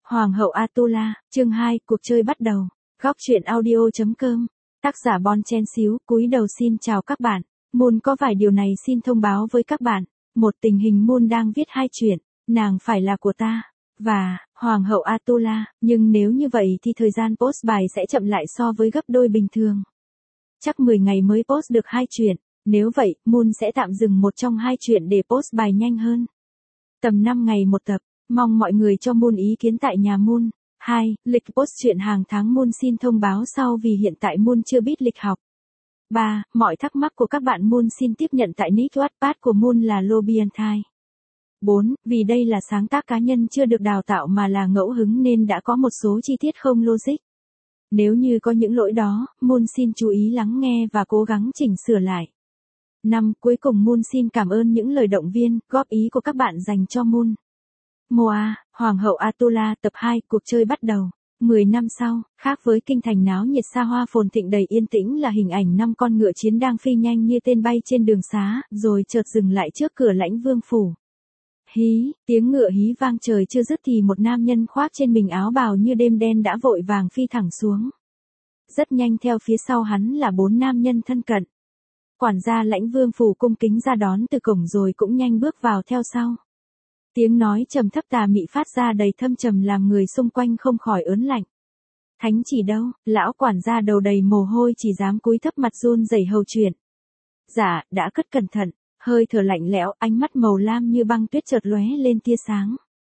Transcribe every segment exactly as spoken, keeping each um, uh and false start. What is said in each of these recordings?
Hoàng hậu Atula, chương hai, cuộc chơi bắt đầu. Góc truyện audio.com. Tác giả Bon Chen xíu, cúi đầu xin chào các bạn. Moon có vài điều này xin thông báo với các bạn. Một, tình hình Moon đang viết hai chuyện, nàng phải là của ta, và Hoàng hậu Atula, nhưng nếu như vậy thì thời gian post bài sẽ chậm lại so với gấp đôi bình thường. Chắc mười ngày mới post được hai chuyện, nếu vậy, Moon sẽ tạm dừng một trong hai chuyện để post bài nhanh hơn. Tầm năm ngày một tập. Mong mọi người cho Moon ý kiến tại nhà Moon. hai. Lịch post chuyện hàng tháng Moon xin thông báo sau vì hiện tại Moon chưa biết lịch học. ba. Mọi thắc mắc của các bạn Moon xin tiếp nhận tại nick Wattpad của Moon là Lobianthai. bốn. Vì đây là sáng tác cá nhân chưa được đào tạo mà là ngẫu hứng nên đã có một số chi tiết không logic. Nếu như có những lỗi đó, Moon xin chú ý lắng nghe và cố gắng chỉnh sửa lại. năm. Cuối cùng Moon xin cảm ơn những lời động viên, góp ý của các bạn dành cho Moon. Moa, Hoàng hậu Atula, tập hai, cuộc chơi bắt đầu. mười năm sau, khác với kinh thành náo nhiệt xa hoa phồn thịnh đầy yên tĩnh là hình ảnh năm con ngựa chiến đang phi nhanh như tên bay trên đường xá, rồi chợt dừng lại trước cửa lãnh vương phủ. Hí, tiếng ngựa hí vang trời chưa dứt thì một nam nhân khoác trên mình áo bào như đêm đen đã vội vàng phi thẳng xuống. Rất nhanh theo phía sau hắn là bốn nam nhân thân cận. Quản gia lãnh vương phủ cung kính ra đón từ cổng rồi cũng nhanh bước vào theo sau. Tiếng nói trầm thấp tà mị phát ra đầy thâm trầm làm người xung quanh không khỏi ớn lạnh. Thánh chỉ đâu? Lão quản gia đầu đầy mồ hôi chỉ dám cúi thấp mặt run rẩy hầu chuyện. Dạ, đã cất cẩn thận, hơi thở lạnh lẽo, ánh mắt màu lam như băng tuyết chợt lóe lên tia sáng.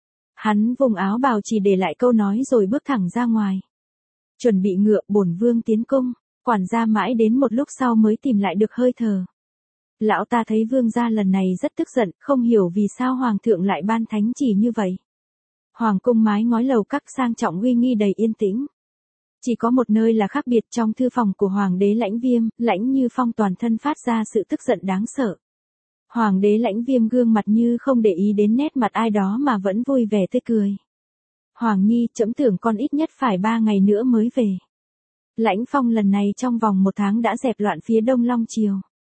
Hắn vùng áo bào chỉ để lại câu nói rồi bước thẳng ra ngoài. Chuẩn bị ngựa, bổn vương tiến cung. Quản gia mãi đến một lúc sau mới tìm lại được hơi thở. Lão ta thấy vương gia lần này rất tức giận, không hiểu vì sao hoàng thượng lại ban thánh chỉ như vậy. Hoàng cung mái ngói lầu các sang trọng uy nghi đầy yên tĩnh. Chỉ có một nơi là khác biệt, trong thư phòng của hoàng đế Lãnh Viêm, Lãnh Như Phong toàn thân phát ra sự tức giận đáng sợ. Hoàng đế Lãnh Viêm gương mặt như không để ý đến nét mặt ai đó mà vẫn vui vẻ tươi cười. Hoàng Nhi, trẫm tưởng con ít nhất phải ba ngày nữa mới về. Lãnh Phong lần này trong vòng một tháng đã dẹp loạn phía Đông Long Triều.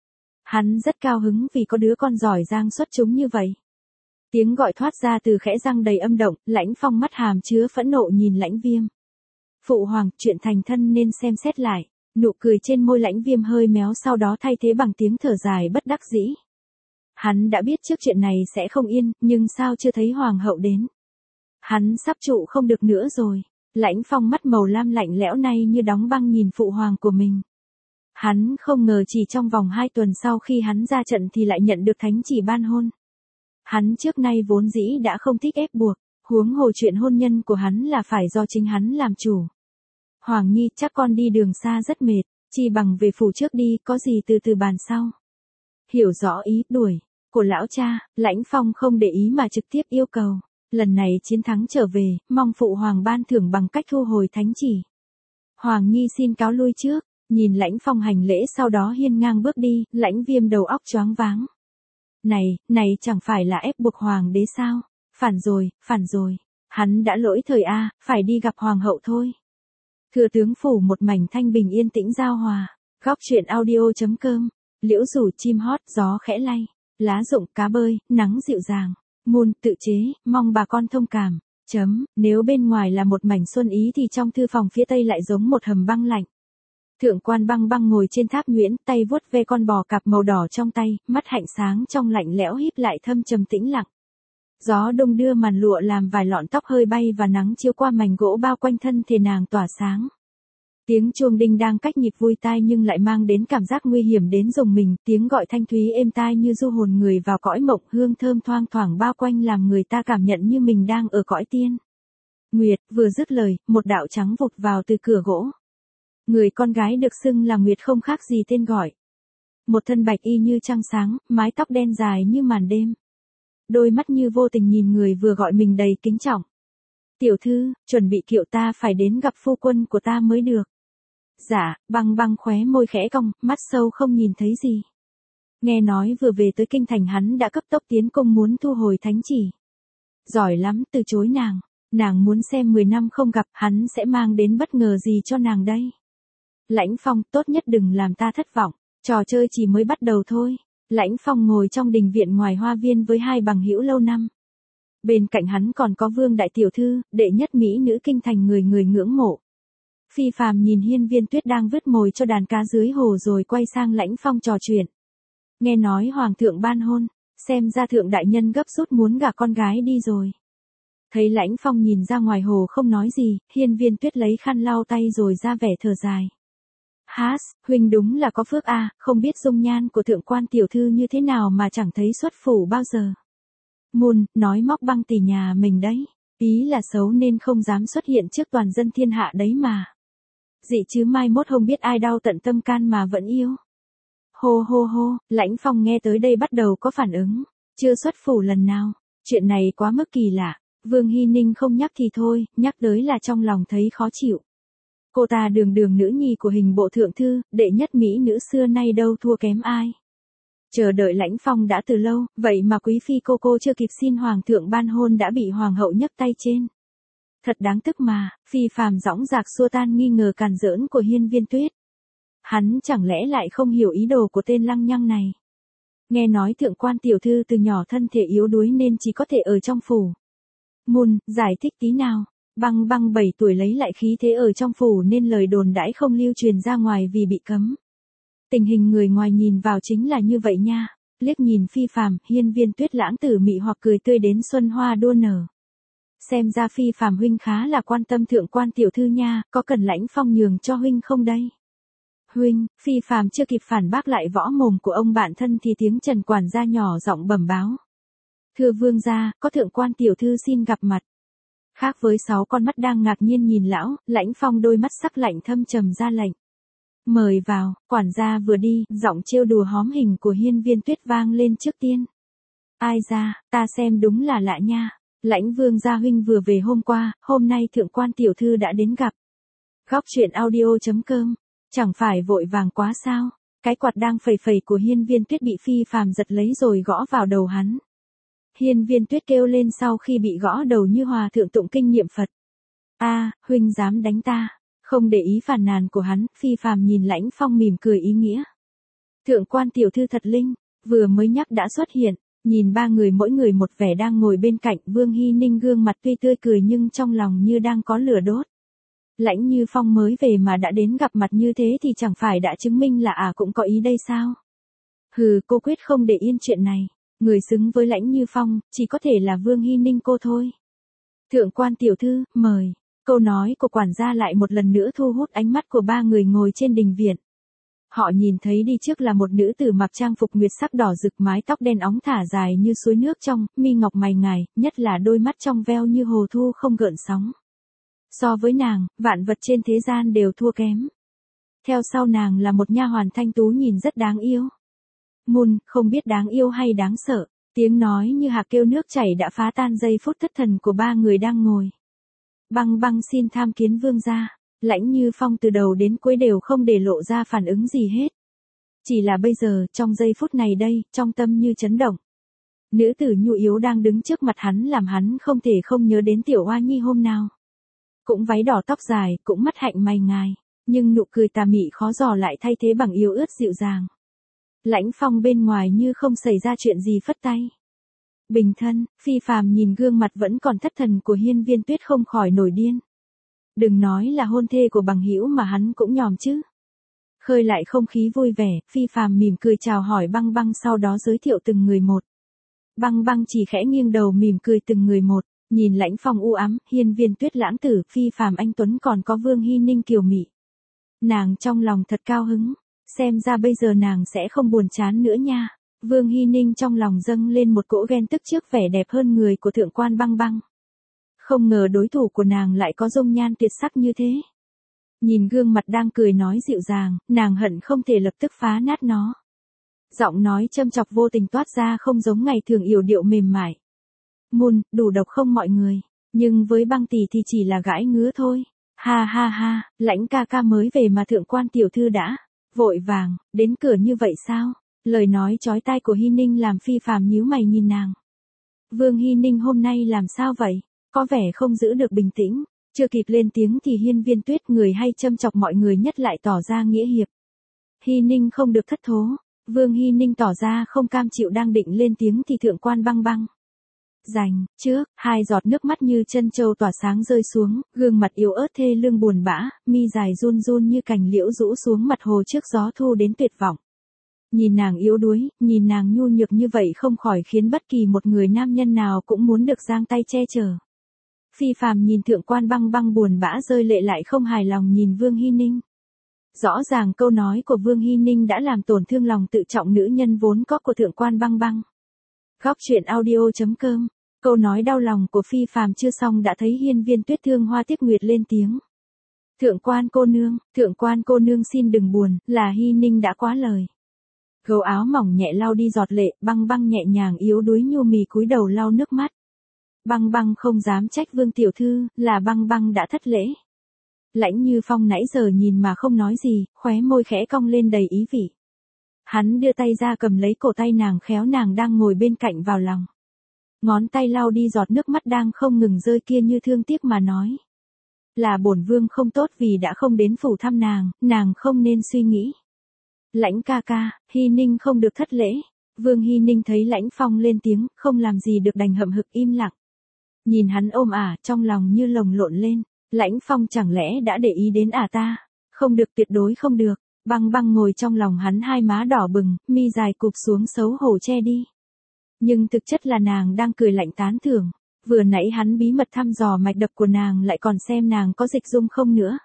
Hắn rất cao hứng vì có đứa con giỏi giang xuất chúng như vậy. Tiếng gọi thoát ra từ khẽ răng đầy âm động, Lãnh Phong mắt hàm chứa phẫn nộ nhìn Lãnh Viêm. Phụ hoàng, chuyện thành thân nên xem xét lại. Nụ cười trên môi Lãnh Viêm hơi méo sau đó thay thế bằng tiếng thở dài bất đắc dĩ. Hắn đã biết trước chuyện này sẽ không yên, nhưng sao chưa thấy hoàng hậu đến. Hắn sắp trụ không được nữa rồi. Lãnh Phong mắt màu lam lạnh lẽo nay như đóng băng nhìn phụ hoàng của mình. Hắn không ngờ chỉ trong vòng hai tuần sau khi hắn ra trận thì lại nhận được thánh chỉ ban hôn. Hắn trước nay vốn dĩ đã không thích ép buộc, huống hồ chuyện hôn nhân của hắn là phải do chính hắn làm chủ. Hoàng Nhi, chắc con đi đường xa rất mệt, chi bằng về phủ trước đi, có gì từ từ bàn sau. Hiểu rõ ý đuổi của lão cha, Lãnh Phong không để ý mà trực tiếp yêu cầu. Lần này chiến thắng trở về, mong phụ hoàng ban thưởng bằng cách thu hồi thánh chỉ. Hoàng Nhi xin cáo lui trước. Nhìn Lãnh Phong hành lễ sau đó hiên ngang bước đi, Lãnh Viêm đầu óc choáng váng. Này, này chẳng phải là ép buộc hoàng đế sao? Phản rồi, phản rồi. Hắn đã lỗi thời a, phải đi gặp hoàng hậu thôi. Thừa tướng phủ một mảnh thanh bình yên tĩnh giao hòa. Góc truyện audio.com. Liễu rủ chim hót, gió khẽ lay. Lá rụng, cá bơi, nắng dịu dàng. Moon tự chế, mong bà con thông cảm. Chấm, nếu bên ngoài là một mảnh xuân ý thì trong thư phòng phía tây lại giống một hầm băng lạnh. Thượng quan Băng Băng ngồi trên tháp nhuyễn, tay vuốt ve con bò cạp màu đỏ trong tay, mắt hạnh sáng trong lạnh lẽo híp lại thâm trầm tĩnh lặng. Gió đông đưa màn lụa làm vài lọn tóc hơi bay và nắng chiếu qua mảnh gỗ bao quanh thân thể nàng tỏa sáng. Tiếng chuông đinh đang cách nhịp vui tai nhưng lại mang đến cảm giác nguy hiểm đến rùng mình, tiếng gọi thanh thúy êm tai như du hồn người vào cõi mộng, hương thơm thoang thoảng bao quanh làm người ta cảm nhận như mình đang ở cõi tiên. Nguyệt, vừa dứt lời, một đạo trắng vụt vào từ cửa gỗ. Người con gái được xưng là Nguyệt không khác gì tên gọi. Một thân bạch y như trăng sáng, mái tóc đen dài như màn đêm. Đôi mắt như vô tình nhìn người vừa gọi mình đầy kính trọng. Tiểu thư, chuẩn bị kiệu, ta phải đến gặp phu quân của ta mới được. Dạ, Băng Băng khóe môi khẽ cong, mắt sâu không nhìn thấy gì. Nghe nói vừa về tới kinh thành hắn đã cấp tốc tiến công muốn thu hồi thánh chỉ. Giỏi lắm, từ chối nàng. Nàng muốn xem mười năm không gặp hắn sẽ mang đến bất ngờ gì cho nàng đây. Lãnh Phong, tốt nhất đừng làm ta thất vọng, trò chơi chỉ mới bắt đầu thôi. Lãnh Phong ngồi trong đình viện ngoài hoa viên với hai bằng hữu lâu năm. Bên cạnh hắn còn có Vương đại tiểu thư, đệ nhất mỹ nữ kinh thành người người ngưỡng mộ. Phi Phàm nhìn Hiên Viên Tuyết đang vứt mồi cho đàn cá dưới hồ rồi quay sang Lãnh Phong trò chuyện. Nghe nói hoàng thượng ban hôn, xem ra thượng đại nhân gấp rút muốn gả con gái đi rồi. Thấy Lãnh Phong nhìn ra ngoài hồ không nói gì, Hiên Viên Tuyết lấy khăn lau tay rồi ra vẻ thở dài. Hás, huynh đúng là có phước a, không biết dung nhan của thượng quan tiểu thư như thế nào mà chẳng thấy xuất phủ bao giờ. Môn, nói móc băng tỷ nhà mình đấy, ý là xấu nên không dám xuất hiện trước toàn dân thiên hạ đấy mà. Dị chứ mai mốt không biết ai đau tận tâm can mà vẫn yêu. Hô hô hô, Lãnh Phong nghe tới đây bắt đầu có phản ứng, chưa xuất phủ lần nào, chuyện này quá mức kỳ lạ. Vương Hy Ninh không nhắc thì thôi, nhắc tới là trong lòng thấy khó chịu. Cô ta đường đường nữ nhi của hình bộ thượng thư, đệ nhất mỹ nữ xưa nay đâu thua kém ai. Chờ đợi Lãnh Phong đã từ lâu, vậy mà quý phi cô cô chưa kịp xin hoàng thượng ban hôn đã bị hoàng hậu nhấc tay trên. Thật đáng tức mà, Phi Phàm dõng dạc xua tan nghi ngờ càn giỡn của Hiên Viên Tuyết. Hắn chẳng lẽ lại không hiểu ý đồ của tên lăng nhăng này. Nghe nói thượng quan tiểu thư từ nhỏ thân thể yếu đuối nên chỉ có thể ở trong phủ. Môn, giải thích tí nào. Băng băng bảy tuổi lấy lại khí thế ở trong phủ nên lời đồn đãi không lưu truyền ra ngoài vì bị cấm. Tình hình người ngoài nhìn vào chính là như vậy nha. Liếc nhìn Phi Phàm, Hiên Viên Tuyết lãng tử mị hoặc cười tươi đến xuân hoa đua nở. Xem ra Phi Phàm huynh khá là quan tâm thượng quan tiểu thư nha, có cần Lãnh Phong nhường cho huynh không đây? Huynh, Phi Phàm chưa kịp phản bác lại võ mồm của ông bạn thân thì tiếng Trần quản gia nhỏ giọng bẩm báo. Thưa vương gia, có thượng quan tiểu thư xin gặp mặt. Khác với sáu con mắt đang ngạc nhiên nhìn lão, Lãnh Phong đôi mắt sắc lạnh thâm trầm ra lệnh. Mời vào, quản gia vừa đi, giọng trêu đùa hóm hình của Hiên Viên Tuyết vang lên trước tiên. Ai ra, ta xem đúng là lạ nha. Lãnh vương gia huynh vừa về hôm qua, hôm nay thượng quan tiểu thư đã đến gặp. Góc truyện audio chấm com, chẳng phải vội vàng quá sao? Cái quạt đang phẩy phẩy của Hiên Viên Tuyết bị Phi Phàm giật lấy rồi gõ vào đầu hắn. Hiên Viên Tuyết kêu lên sau khi bị gõ đầu như hòa thượng tụng kinh niệm Phật. A, huynh dám đánh ta? Không để ý phàn nàn của hắn, Phi Phàm nhìn Lãnh Phong mỉm cười ý nghĩa. Thượng quan tiểu thư thật linh, vừa mới nhắc đã xuất hiện, nhìn ba người mỗi người một vẻ đang ngồi bên cạnh, Vương Hy Ninh gương mặt tuy tươi cười nhưng trong lòng như đang có lửa đốt. Lãnh Như Phong mới về mà đã đến gặp mặt như thế thì chẳng phải đã chứng minh là à cũng có ý đây sao? Hừ, cô quyết không để yên chuyện này. Người xứng với Lãnh Như Phong, chỉ có thể là Vương Hy Ninh cô thôi. Thượng quan tiểu thư, mời. Câu nói của quản gia lại một lần nữa thu hút ánh mắt của ba người ngồi trên đình viện. Họ nhìn thấy đi trước là một nữ tử mặc trang phục nguyệt sắc đỏ rực, mái tóc đen óng thả dài như suối nước trong, mi ngọc mày ngài, nhất là đôi mắt trong veo như hồ thu không gợn sóng. So với nàng, vạn vật trên thế gian đều thua kém. Theo sau nàng là một nha hoàn thanh tú nhìn rất đáng yêu. Môn, không biết đáng yêu hay đáng sợ, tiếng nói như hạc kêu nước chảy đã phá tan giây phút thất thần của ba người đang ngồi. Băng băng xin tham kiến vương gia. Lãnh Như Phong từ đầu đến cuối đều không để lộ ra phản ứng gì hết. Chỉ là bây giờ, trong giây phút này đây, trong tâm như chấn động. Nữ tử nhu yếu đang đứng trước mặt hắn làm hắn không thể không nhớ đến tiểu oa nhi hôm nào. Cũng váy đỏ tóc dài, cũng mắt hạnh mày ngài, nhưng nụ cười tà mị khó dò lại thay thế bằng yếu ớt dịu dàng. Lãnh Phong bên ngoài như không xảy ra chuyện gì phất tay. Bình thân, Phi Phàm nhìn gương mặt vẫn còn thất thần của Hiên Viên Tuyết không khỏi nổi điên. Đừng nói là hôn thê của bằng hữu mà hắn cũng nhòm chứ. Khơi lại không khí vui vẻ, Phi Phàm mỉm cười chào hỏi băng băng sau đó giới thiệu từng người một. Băng băng chỉ khẽ nghiêng đầu mỉm cười từng người một, nhìn Lãnh Phong u ám, Hiên Viên Tuyết lãng tử, Phi Phàm anh tuấn còn có Vương Hy Ninh kiều mị. Nàng trong lòng thật cao hứng, xem ra bây giờ nàng sẽ không buồn chán nữa nha. Vương Hy Ninh trong lòng dâng lên một cỗ ghen tức trước vẻ đẹp hơn người của thượng quan băng băng. Không ngờ đối thủ của nàng lại có dung nhan tuyệt sắc như thế. Nhìn gương mặt đang cười nói dịu dàng, nàng hận không thể lập tức phá nát nó. Giọng nói châm chọc vô tình toát ra không giống ngày thường yểu điệu mềm mại. Môn, đủ độc không mọi người, nhưng với băng tỷ thì chỉ là gãi ngứa thôi. Ha ha ha, Lãnh ca ca mới về mà thượng quan tiểu thư đã vội vàng đến cửa như vậy sao? Lời nói chói tai của Hy Ninh làm Phi Phàm nhíu mày nhìn nàng. Vương Hy Ninh hôm nay làm sao vậy? Có vẻ không giữ được bình tĩnh, chưa kịp lên tiếng thì Hiên Viên Tuyết, người hay châm chọc mọi người nhất, lại tỏ ra nghĩa hiệp. Hy Ninh không được thất thố, Vương Hy Ninh tỏ ra không cam chịu đang định lên tiếng thì thượng quan băng băng Dành, trước, hai giọt nước mắt như chân châu tỏa sáng rơi xuống, gương mặt yếu ớt thê lương buồn bã, mi dài run run như cành liễu rũ xuống mặt hồ trước gió thu đến tuyệt vọng. Nhìn nàng yếu đuối, nhìn nàng nhu nhược như vậy không khỏi khiến bất kỳ một người nam nhân nào cũng muốn được giang tay che chở. Phi Phàm nhìn Thượng quan Băng Băng buồn bã rơi lệ lại không hài lòng nhìn Vương Hy Ninh. Rõ ràng câu nói của Vương Hy Ninh đã làm tổn thương lòng tự trọng nữ nhân vốn có của Thượng quan Băng Băng. Góc truyện audio chấm com. Câu nói đau lòng của Phi Phàm chưa xong đã thấy Hiên Viên Tuyết thương hoa tiếc nguyệt lên tiếng. Thượng quan cô nương, thượng quan cô nương xin đừng buồn, là Hy Ninh đã quá lời. Gấu áo mỏng nhẹ lau đi giọt lệ, Băng Băng nhẹ nhàng yếu đuối nhu mì cúi đầu lau nước mắt. Băng Băng không dám trách Vương tiểu thư, là Băng Băng đã thất lễ. Lãnh Như Phong nãy giờ nhìn mà không nói gì, khóe môi khẽ cong lên đầy ý vị. Hắn đưa tay ra cầm lấy cổ tay nàng khéo nàng đang ngồi bên cạnh vào lòng. Ngón tay lau đi giọt nước mắt đang không ngừng rơi kia như thương tiếc mà nói. Là bổn vương không tốt vì đã không đến phủ thăm nàng, nàng không nên suy nghĩ. Lãnh ca ca, Hy Ninh không được thất lễ. Vương Hy Ninh thấy Lãnh Phong lên tiếng, không làm gì được đành hậm hực im lặng. Nhìn hắn ôm ả, trong lòng như lồng lộn lên. Lãnh Phong chẳng lẽ đã để ý đến ả ta? Không được, tuyệt đối không được. Băng Băng ngồi trong lòng hắn, hai má đỏ bừng, mi dài cụp xuống xấu hổ che đi. Nhưng thực chất là nàng đang cười lạnh tán thưởng. Vừa nãy hắn bí mật thăm dò mạch đập của nàng lại còn xem nàng có dịch dung không nữa.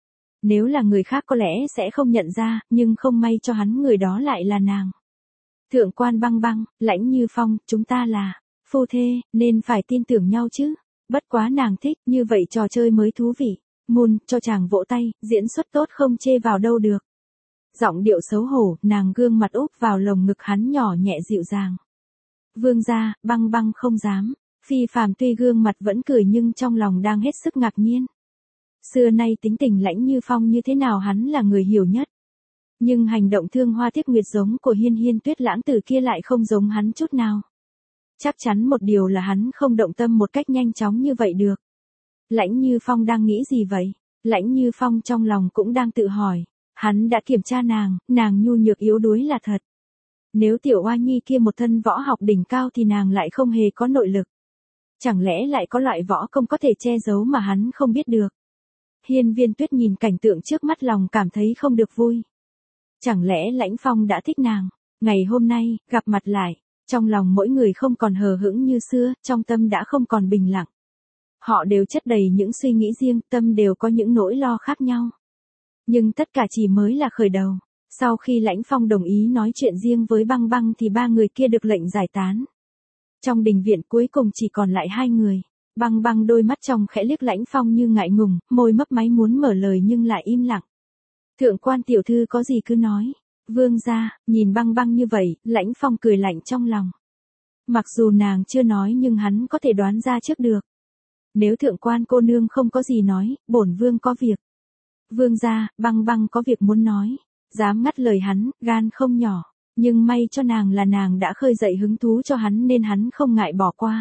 Nếu là người khác có lẽ sẽ không nhận ra, nhưng không may cho hắn người đó lại là nàng. Thượng quan Băng Băng, Lãnh Như Phong, chúng ta là phu thê, nên phải tin tưởng nhau chứ. Bất quá nàng thích, như vậy trò chơi mới thú vị. Môn, cho chàng vỗ tay, diễn xuất tốt không chê vào đâu được. Giọng điệu xấu hổ, nàng gương mặt úp vào lồng ngực hắn nhỏ nhẹ dịu dàng. Vương gia, Băng Băng không dám. Phi Phàm tuy gương mặt vẫn cười nhưng trong lòng đang hết sức ngạc nhiên. Xưa nay tính tình Lãnh Như Phong như thế nào hắn là người hiểu nhất. Nhưng hành động thương hoa tiếc nguyệt giống của Hiên Hiên Tuyết lãng tử kia lại không giống hắn chút nào. Chắc chắn một điều là hắn không động tâm một cách nhanh chóng như vậy được. Lãnh Như Phong đang nghĩ gì vậy? Lãnh Như Phong trong lòng cũng đang tự hỏi. Hắn đã kiểm tra nàng, nàng nhu nhược yếu đuối là thật. Nếu tiểu oa nhi kia một thân võ học đỉnh cao thì nàng lại không hề có nội lực. Chẳng lẽ lại có loại võ công có thể che giấu mà hắn không biết được? Hiên Viên Tuyết nhìn cảnh tượng trước mắt lòng cảm thấy không được vui. Chẳng lẽ Lãnh Phong đã thích nàng? Ngày hôm nay, gặp mặt lại, trong lòng mỗi người không còn hờ hững như xưa, trong tâm đã không còn bình lặng. Họ đều chất đầy những suy nghĩ riêng, tâm đều có những nỗi lo khác nhau. Nhưng tất cả chỉ mới là khởi đầu. Sau khi Lãnh Phong đồng ý nói chuyện riêng với Băng Băng thì ba người kia được lệnh giải tán. Trong đình viện cuối cùng chỉ còn lại hai người. Băng Băng đôi mắt trong khẽ liếc Lãnh Phong như ngại ngùng, môi mấp máy muốn mở lời nhưng lại im lặng. Thượng quan tiểu thư có gì cứ nói. Vương gia, nhìn Băng Băng như vậy, Lãnh Phong cười lạnh trong lòng. Mặc dù nàng chưa nói nhưng hắn có thể đoán ra trước được. Nếu thượng quan cô nương không có gì nói, bổn vương có việc. Vương gia, Băng Băng có việc muốn nói. Dám ngắt lời hắn, gan không nhỏ. Nhưng may cho nàng là nàng đã khơi dậy hứng thú cho hắn nên hắn không ngại bỏ qua.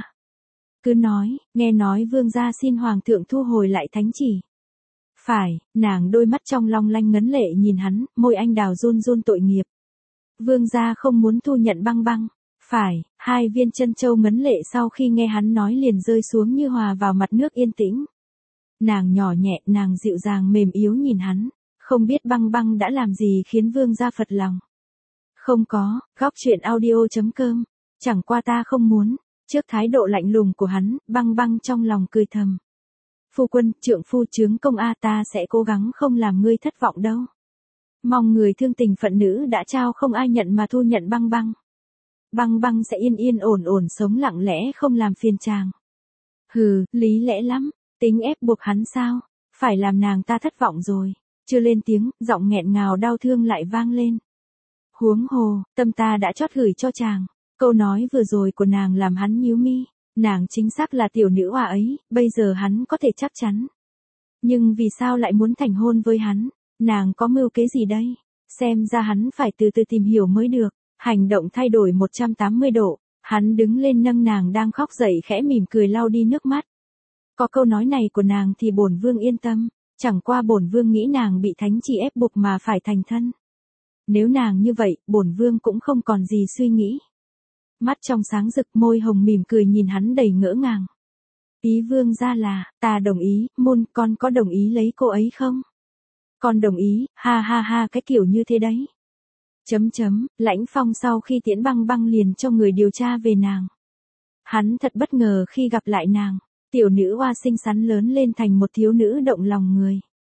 Cứ nói, nghe nói vương gia xin hoàng thượng thu hồi lại thánh chỉ. Phải, nàng đôi mắt trong long lanh ngấn lệ nhìn hắn, môi anh đào run run tội nghiệp. Vương gia không muốn thu nhận Băng Băng. Phải, hai viên chân châu ngấn lệ sau khi nghe hắn nói liền rơi xuống như hòa vào mặt nước yên tĩnh. Nàng nhỏ nhẹ, nàng dịu dàng mềm yếu nhìn hắn. Không biết Băng Băng đã làm gì khiến vương gia phật lòng. Không có, góc truyện audio chấm com. Chẳng qua ta không muốn. Trước thái độ lạnh lùng của hắn, Băng Băng trong lòng cười thầm. Phu quân, trượng phu chướng công a ta sẽ cố gắng không làm ngươi thất vọng đâu. Mong người thương tình phận nữ đã trao không ai nhận mà thu nhận Băng Băng. Băng Băng sẽ yên yên ổn ổn sống lặng lẽ không làm phiền chàng. Hừ, lý lẽ lắm, tính ép buộc hắn sao, phải làm nàng ta thất vọng rồi. Chưa lên tiếng, giọng nghẹn ngào đau thương lại vang lên. Huống hồ, tâm ta đã chót gửi cho chàng. Câu nói vừa rồi của nàng làm hắn nhíu mi. Nàng chính xác là tiểu nữ oa ấy, bây giờ hắn có thể chắc chắn. Nhưng vì sao lại muốn thành hôn với hắn? Nàng có mưu kế gì đây? Xem ra hắn phải từ từ tìm hiểu mới được. Hành động thay đổi một trăm tám mươi độ. Hắn đứng lên nâng nàng đang khóc dậy khẽ mỉm cười lau đi nước mắt. Có câu nói này của nàng thì bổn vương yên tâm. Chẳng qua bổn vương nghĩ nàng bị thánh chỉ ép buộc mà phải thành thân. Nếu nàng như vậy, bổn vương cũng không còn gì suy nghĩ. mắt trong sáng rực, môi hồng mỉm cười nhìn hắn đầy ngỡ ngàng. Ý vương gia là, ta đồng ý, Moon, con có đồng ý lấy cô ấy không? Con đồng ý, ha ha ha, cái kiểu như thế đấy. Chấm chấm, Lãnh Phong sau khi tiễn Băng Băng liền cho người điều tra về nàng. Hắn thật bất ngờ khi gặp lại nàng, tiểu nữ oa xinh xắn lớn lên thành một thiếu nữ động lòng người.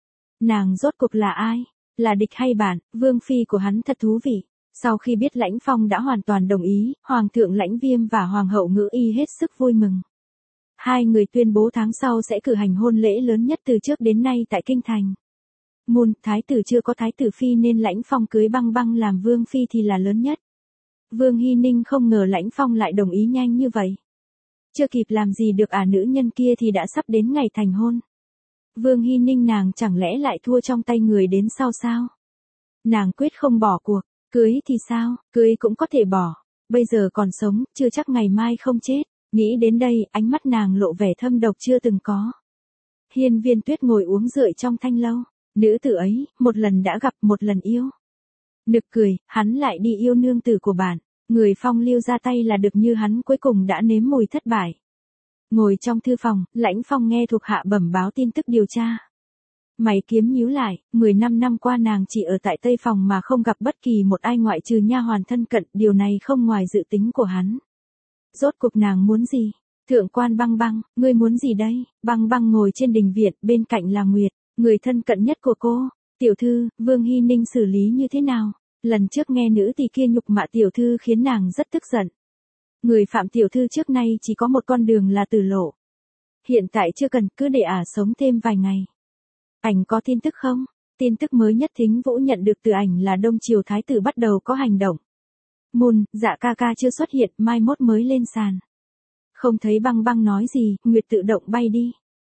Nàng rốt cuộc là ai? Là địch hay bạn? Vương phi của hắn thật thú vị. Sau khi biết Lãnh Phong đã hoàn toàn đồng ý, Hoàng thượng Lãnh Viêm và Hoàng hậu Ngữ Y hết sức vui mừng. Hai người tuyên bố tháng sau sẽ cử hành hôn lễ lớn nhất từ trước đến nay tại Kinh Thành. Moon, thái tử chưa có thái tử phi nên Lãnh Phong cưới Băng Băng làm vương phi thì là lớn nhất. Vương Hy Ninh không ngờ Lãnh Phong lại đồng ý nhanh như vậy. Chưa kịp làm gì được ả nữ nhân kia thì đã sắp đến ngày thành hôn. Vương Hy Ninh nàng chẳng lẽ lại thua trong tay người đến sau sao? Nàng quyết không bỏ cuộc, cưới thì sao, cưới cũng có thể bỏ. Bây giờ còn sống, chưa chắc ngày mai không chết. Nghĩ đến đây, ánh mắt nàng lộ vẻ thâm độc chưa từng có. Hiên Viên Tuyết ngồi uống rượu trong thanh lâu. Nữ tử ấy, một lần đã gặp, một lần yêu. Nực cười, hắn lại đi yêu nương tử của bạn. Người phong lưu ra tay là được như hắn cuối cùng đã nếm mùi thất bại. Ngồi trong thư phòng, Lãnh Phong nghe thuộc hạ bẩm báo tin tức điều tra. Mày kiếm nhíu lại, mười lăm năm qua nàng chỉ ở tại Tây Phòng mà không gặp bất kỳ một ai ngoại trừ nha hoàn thân cận, điều này không ngoài dự tính của hắn. Rốt cuộc nàng muốn gì? Thượng quan Băng Băng, ngươi muốn gì đây? Băng Băng ngồi trên đình viện, bên cạnh là Nguyệt, người thân cận nhất của cô. Tiểu thư, Vương Hy Ninh xử lý như thế nào? Lần trước nghe nữ tỳ kia nhục mạ tiểu thư khiến nàng rất tức giận. Người phạm tiểu thư trước nay chỉ có một con đường là tử lộ. Hiện tại chưa cần, cứ để ả sống thêm vài ngày. Ảnh có tin tức không? Tin tức mới nhất Thính Vũ nhận được từ ảnh là Đông Triều Thái tử bắt đầu có hành động. Moon, dạ ca ca chưa xuất hiện, mai mốt mới lên sàn. Không thấy Băng Băng nói gì, Nguyệt tự động bay đi.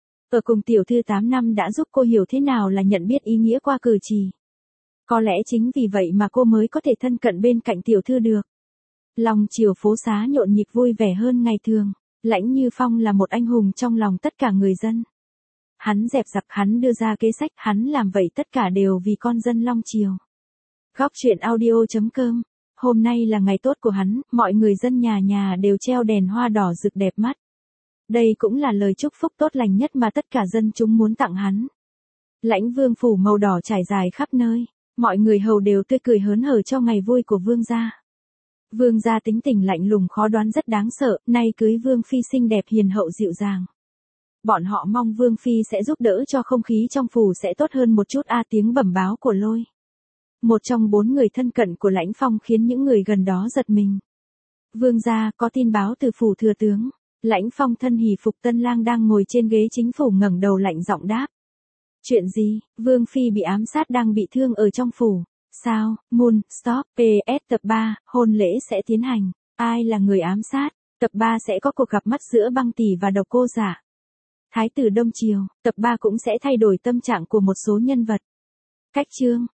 Ở cùng tiểu thư tám năm đã giúp cô hiểu thế nào là nhận biết ý nghĩa qua cử chỉ. Có lẽ chính vì vậy mà cô mới có thể thân cận bên cạnh tiểu thư được. Lòng chiều phố xá nhộn nhịp vui vẻ hơn ngày thường. Lãnh Như Phong là một anh hùng trong lòng tất cả người dân. Hắn dẹp giặc, hắn đưa ra kế sách, hắn làm vậy tất cả đều vì con dân Long Triều. Góc truyện audio chấm com. Hôm nay là ngày tốt của hắn, mọi người dân nhà nhà đều treo đèn hoa đỏ rực đẹp mắt. Đây cũng là lời chúc phúc tốt lành nhất mà tất cả dân chúng muốn tặng hắn. Lãnh Vương phủ màu đỏ trải dài khắp nơi, mọi người hầu đều tươi cười hớn hở cho ngày vui của vương gia. Vương gia tính tình lạnh lùng khó đoán rất đáng sợ, nay cưới vương phi xinh đẹp hiền hậu dịu dàng. Bọn họ mong vương phi sẽ giúp đỡ cho không khí trong phủ sẽ tốt hơn một chút. A tiếng bẩm báo của Lôi, một trong bốn người thân cận của Lãnh Phong, khiến những người gần đó giật mình. Vương gia, có tin báo từ phủ thừa tướng. Lãnh Phong thân hỉ phục tân lang đang ngồi trên ghế chính phủ ngẩng đầu lạnh giọng đáp. Chuyện gì? Vương phi bị ám sát đang bị thương ở trong phủ. Sao? Moon, stop. pê ét tập ba, hôn lễ sẽ tiến hành. Ai là người ám sát? Tập ba sẽ có cuộc gặp mắt giữa Băng tỷ và Độc cô giả. Thái tử Đông Triều. Tập ba cũng sẽ thay đổi tâm trạng của một số nhân vật. Cách chương.